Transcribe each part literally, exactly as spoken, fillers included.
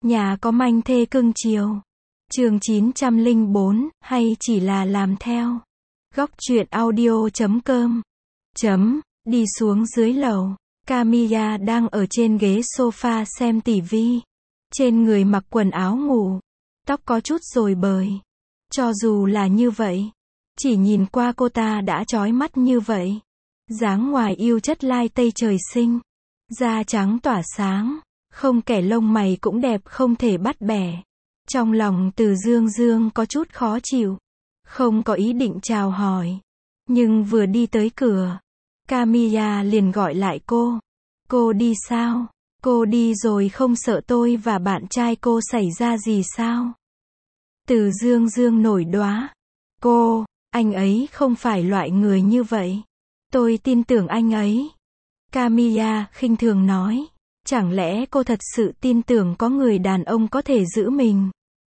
Nhà có manh thê cưng chiều. Chương chín trăm lẻ bốn, hay chỉ là làm theo. Góc truyện audio chấm com. Chấm, đi xuống dưới lầu. Camilla đang ở trên ghế sofa xem tivi. Trên người mặc quần áo ngủ. Tóc có chút rối bời. Cho dù là như vậy, chỉ nhìn qua cô ta đã chói mắt như vậy. Dáng ngoài yêu chất lai tây trời sinh. Da trắng tỏa sáng. Không kẻ lông mày cũng đẹp không thể bắt bẻ. Trong lòng Từ Dương Dương có chút khó chịu. Không có ý định chào hỏi. Nhưng vừa đi tới cửa, Camilla liền gọi lại cô. Cô đi sao? Cô đi rồi không sợ tôi và bạn trai cô xảy ra gì sao? Từ Dương Dương nổi đoá. Cô, anh ấy không phải loại người như vậy. Tôi tin tưởng anh ấy. Camilla khinh thường nói. Chẳng lẽ cô thật sự tin tưởng có người đàn ông có thể giữ mình?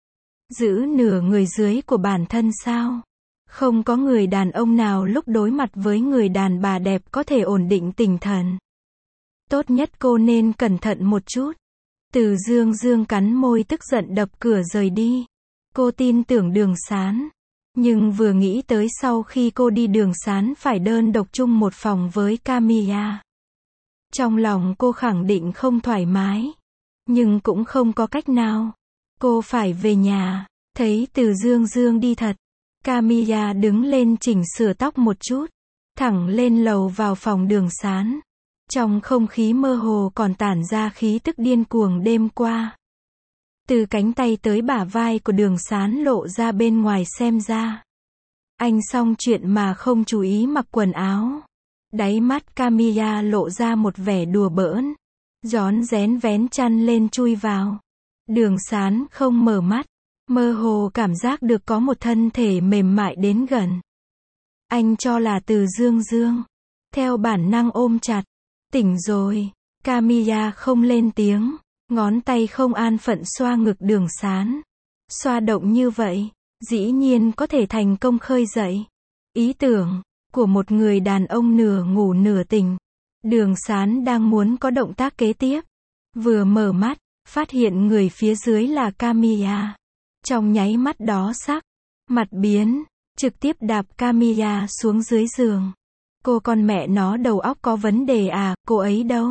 Giữ nửa người dưới của bản thân sao? Không có người đàn ông nào lúc đối mặt với người đàn bà đẹp có thể ổn định tinh thần. Tốt nhất cô nên cẩn thận một chút. Từ Dương Dương cắn môi tức giận đập cửa rời đi. Cô tin tưởng Đường Sán. Nhưng vừa nghĩ tới sau khi cô đi Đường Sán phải đơn độc chung một phòng với Camilla. Trong lòng cô khẳng định không thoải mái. Nhưng cũng không có cách nào. Cô phải về nhà. Thấy Từ Dương Dương đi thật. Camilla đứng lên chỉnh sửa tóc một chút. Thẳng lên lầu vào phòng Đường Sán. Trong không khí mơ hồ còn tản ra khí tức điên cuồng đêm qua. Từ cánh tay tới bả vai của Đường Sán lộ ra bên ngoài xem ra. Anh xong chuyện mà không chú ý mặc quần áo. Đáy mắt Camilla lộ ra một vẻ đùa bỡn. Rón rén vén chăn lên chui vào. Đường Sán không mở mắt. Mơ hồ cảm giác được có một thân thể mềm mại đến gần. Anh cho là Từ Dương Dương. Theo bản năng ôm chặt. Tỉnh rồi. Camilla không lên tiếng. Ngón tay không an phận xoa ngực Đường Sán. Xoa động như vậy, dĩ nhiên có thể thành công khơi dậy ý tưởng của một người đàn ông nửa ngủ nửa tỉnh. Đường Sán đang muốn có động tác kế tiếp. Vừa mở mắt, phát hiện người phía dưới là Camilla. Trong nháy mắt đó sắc mặt biến, trực tiếp đạp Camilla xuống dưới giường. Cô con mẹ nó đầu óc có vấn đề à, cô ấy đâu?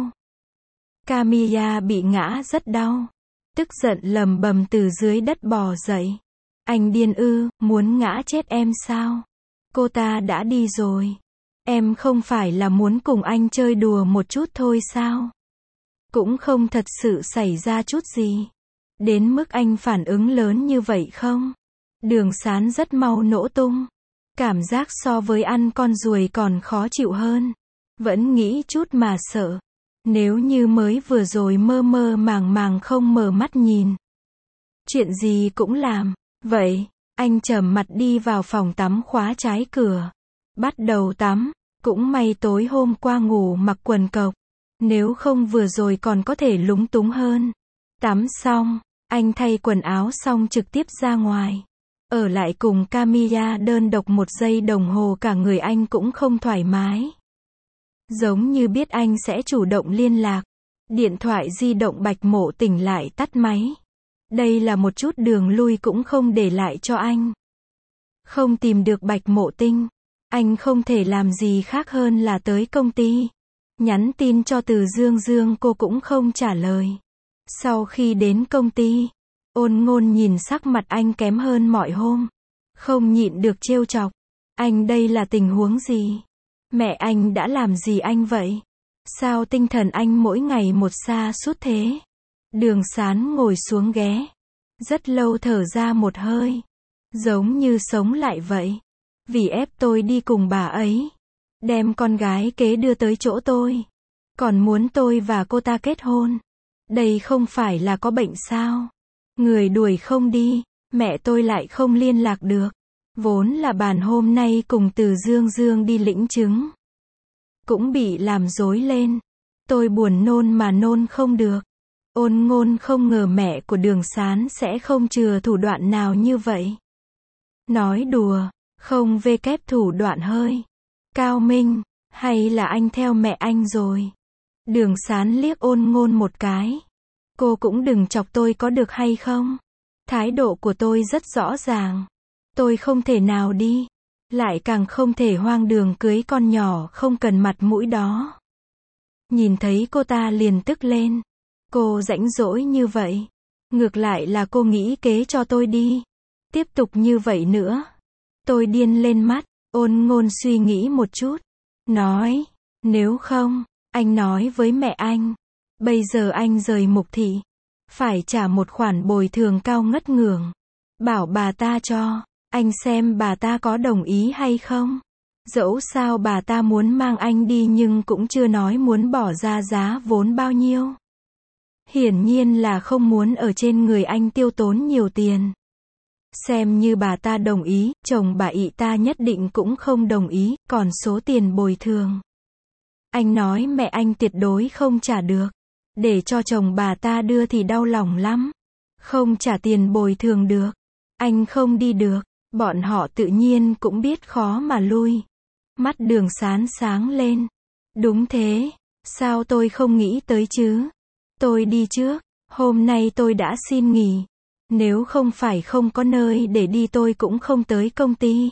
Camilla bị ngã rất đau. Tức giận lầm bầm từ dưới đất bò dậy. Anh điên ư, muốn ngã chết em sao? Cô ta đã đi rồi. Em không phải là muốn cùng anh chơi đùa một chút thôi sao? Cũng không thật sự xảy ra chút gì. Đến mức anh phản ứng lớn như vậy không? Đường Sán rất mau nổ tung. Cảm giác so với ăn con ruồi còn khó chịu hơn. Vẫn nghĩ chút mà sợ. Nếu như mới vừa rồi mơ mơ màng màng không mở mắt nhìn. Chuyện gì cũng làm. Vậy, anh trầm mặt đi vào phòng tắm khóa trái cửa. Bắt đầu tắm. Cũng may tối hôm qua ngủ mặc quần cộc. Nếu không vừa rồi còn có thể lúng túng hơn. Tắm xong, anh thay quần áo xong trực tiếp ra ngoài. Ở lại cùng Camilla đơn độc một giây đồng hồ cả người anh cũng không thoải mái. Giống như biết anh sẽ chủ động liên lạc. Điện thoại di động Bạch Mộ tỉnh lại tắt máy. Đây là một chút đường lui cũng không để lại cho anh. Không tìm được Bạch Mộ Tinh. Anh không thể làm gì khác hơn là tới công ty. Nhắn tin cho Từ Dương Dương cô cũng không trả lời. Sau khi đến công ty, Ôn Ngôn nhìn sắc mặt anh kém hơn mọi hôm. Không nhịn được trêu chọc. Anh đây là tình huống gì? Mẹ anh đã làm gì anh vậy? Sao tinh thần anh mỗi ngày một sa sút thế? Đường Sán ngồi xuống ghé. Rất lâu thở ra một hơi. Giống như sống lại vậy. Vì ép tôi đi cùng bà ấy. Đem con gái kế đưa tới chỗ tôi. Còn muốn tôi và cô ta kết hôn. Đây không phải là có bệnh sao? Người đuổi không đi. Mẹ tôi lại không liên lạc được. Vốn là bàn hôm nay cùng Từ Dương Dương đi lĩnh chứng. Cũng bị làm rối lên. Tôi buồn nôn mà nôn không được. Ôn Ngôn không ngờ mẹ của Đường Sán sẽ không chừa thủ đoạn nào như vậy. Nói đùa, không vê kép thủ đoạn hơi cao minh, hay là anh theo mẹ anh rồi? Đường Sán liếc Ôn Ngôn một cái. Cô cũng đừng chọc tôi có được hay không? Thái độ của tôi rất rõ ràng. Tôi không thể nào đi. Lại càng không thể hoang đường cưới con nhỏ không cần mặt mũi đó. Nhìn thấy cô ta liền tức lên. Cô rãnh rỗi như vậy. Ngược lại là cô nghĩ kế cho tôi đi. Tiếp tục như vậy nữa. Tôi điên lên mắt. Ôn Ngôn suy nghĩ một chút. Nói. Nếu không, anh nói với mẹ anh. Bây giờ anh rời Mục Thị. Phải trả một khoản bồi thường cao ngất ngưởng. Bảo bà ta cho. Anh xem bà ta có đồng ý hay không. Dẫu sao bà ta muốn mang anh đi nhưng cũng chưa nói muốn bỏ ra giá vốn bao nhiêu. Hiển nhiên là không muốn ở trên người anh tiêu tốn nhiều tiền. Xem như bà ta đồng ý, chồng bà ị ta nhất định cũng không đồng ý, còn số tiền bồi thường. Anh nói mẹ anh tuyệt đối không trả được. Để cho chồng bà ta đưa thì đau lòng lắm. Không trả tiền bồi thường được. Anh không đi được. Bọn họ tự nhiên cũng biết khó mà lui. Mắt Đường Sán sáng lên. Đúng thế. Sao tôi không nghĩ tới chứ? Tôi đi trước. Hôm nay tôi đã xin nghỉ. Nếu không phải không có nơi để đi tôi cũng không tới công ty.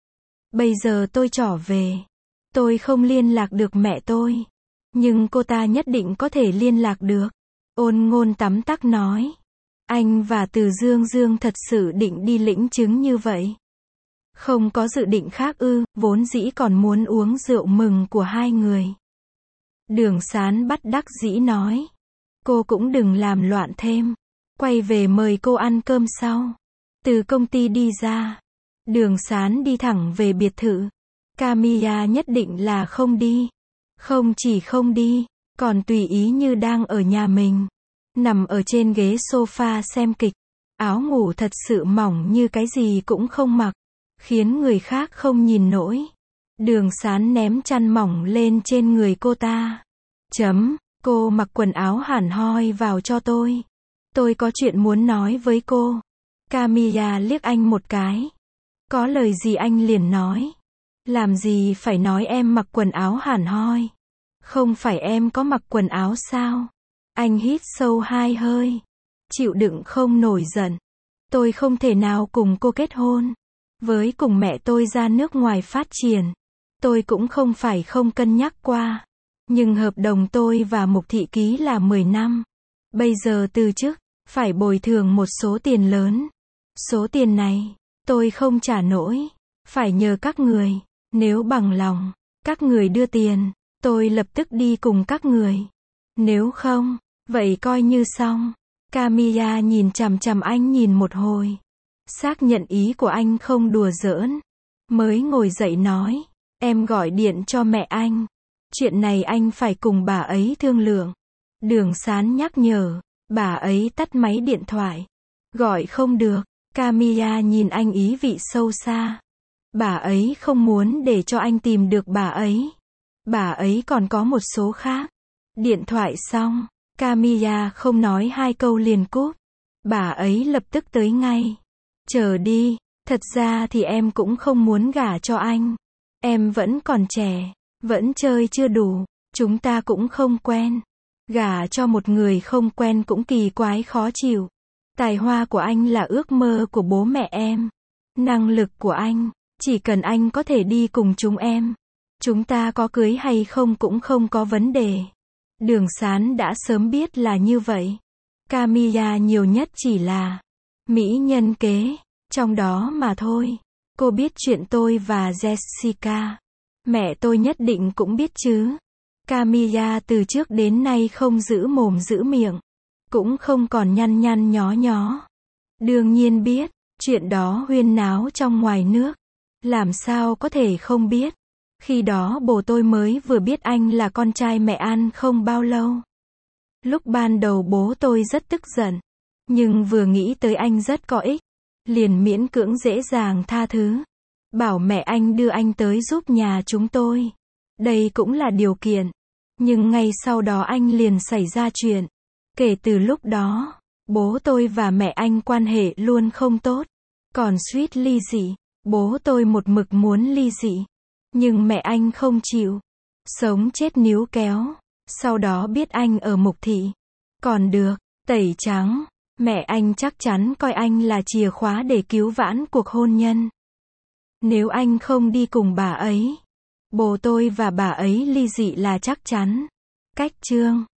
Bây giờ tôi trở về. Tôi không liên lạc được mẹ tôi. Nhưng cô ta nhất định có thể liên lạc được. Ôn Ngôn tắm tắc nói. Anh và Từ Dương Dương thật sự định đi lĩnh chứng như vậy. Không có dự định khác ư, vốn dĩ còn muốn uống rượu mừng của hai người. Đường Sán bắt đắc dĩ nói. Cô cũng đừng làm loạn thêm. Quay về mời cô ăn cơm sau. Từ công ty đi ra. Đường Sán đi thẳng về biệt thự. Camilla nhất định là không đi. Không chỉ không đi, còn tùy ý như đang ở nhà mình. Nằm ở trên ghế sofa xem kịch. Áo ngủ thật sự mỏng như cái gì cũng không mặc. Khiến người khác không nhìn nổi. Đường Sán ném chăn mỏng lên trên người cô ta. Chấm, cô mặc quần áo hẳn hoi vào cho tôi. Tôi có chuyện muốn nói với cô. Camilla liếc anh một cái. Có lời gì anh liền nói. Làm gì phải nói em mặc quần áo hẳn hoi. Không phải em có mặc quần áo sao? Anh hít sâu hai hơi. Chịu đựng không nổi giận. Tôi không thể nào cùng cô kết hôn. Với cùng mẹ tôi ra nước ngoài phát triển. Tôi cũng không phải không cân nhắc qua. Nhưng hợp đồng tôi và Mục Thị ký là mười năm. Bây giờ từ chức, phải bồi thường một số tiền lớn. Số tiền này, tôi không trả nổi. Phải nhờ các người. Nếu bằng lòng, các người đưa tiền, tôi lập tức đi cùng các người. Nếu không, vậy coi như xong. Camilla nhìn chằm chằm anh nhìn một hồi. Xác nhận ý của anh không đùa giỡn. Mới ngồi dậy nói. Em gọi điện cho mẹ anh. Chuyện này anh phải cùng bà ấy thương lượng. Đường Sán nhắc nhở. Bà ấy tắt máy điện thoại. Gọi không được. Camilla nhìn anh ý vị sâu xa. Bà ấy không muốn để cho anh tìm được bà ấy. Bà ấy còn có một số khác. Điện thoại xong, Camilla không nói hai câu liền cúp. Bà ấy lập tức tới ngay. Chờ đi, thật ra thì em cũng không muốn gả cho anh. Em vẫn còn trẻ, vẫn chơi chưa đủ, chúng ta cũng không quen. Gả cho một người không quen cũng kỳ quái khó chịu. Tài hoa của anh là ước mơ của bố mẹ em. Năng lực của anh, chỉ cần anh có thể đi cùng chúng em. Chúng ta có cưới hay không cũng không có vấn đề. Đường Sán đã sớm biết là như vậy. Camilla nhiều nhất chỉ là mỹ nhân kế, trong đó mà thôi. Cô biết chuyện tôi và Jessica. Mẹ tôi nhất định cũng biết chứ. Camilla từ trước đến nay không giữ mồm giữ miệng. Cũng không còn nhăn nhăn nhó nhó. Đương nhiên biết, chuyện đó huyên náo trong ngoài nước. Làm sao có thể không biết. Khi đó bố tôi mới vừa biết anh là con trai mẹ An không bao lâu. Lúc ban đầu bố tôi rất tức giận. Nhưng vừa nghĩ tới anh rất có ích. Liền miễn cưỡng dễ dàng tha thứ. Bảo mẹ anh đưa anh tới giúp nhà chúng tôi. Đây cũng là điều kiện. Nhưng ngay sau đó anh liền xảy ra chuyện. Kể từ lúc đó, bố tôi và mẹ anh quan hệ luôn không tốt. Còn suýt ly dị. Bố tôi một mực muốn ly dị. Nhưng mẹ anh không chịu. Sống chết níu kéo. Sau đó biết anh ở Mục Thị. Còn được, Tẩy trắng. Mẹ anh chắc chắn coi anh là chìa khóa để cứu vãn cuộc hôn nhân. Nếu anh không đi cùng bà ấy, bố tôi và bà ấy ly dị là chắc chắn. Cách chương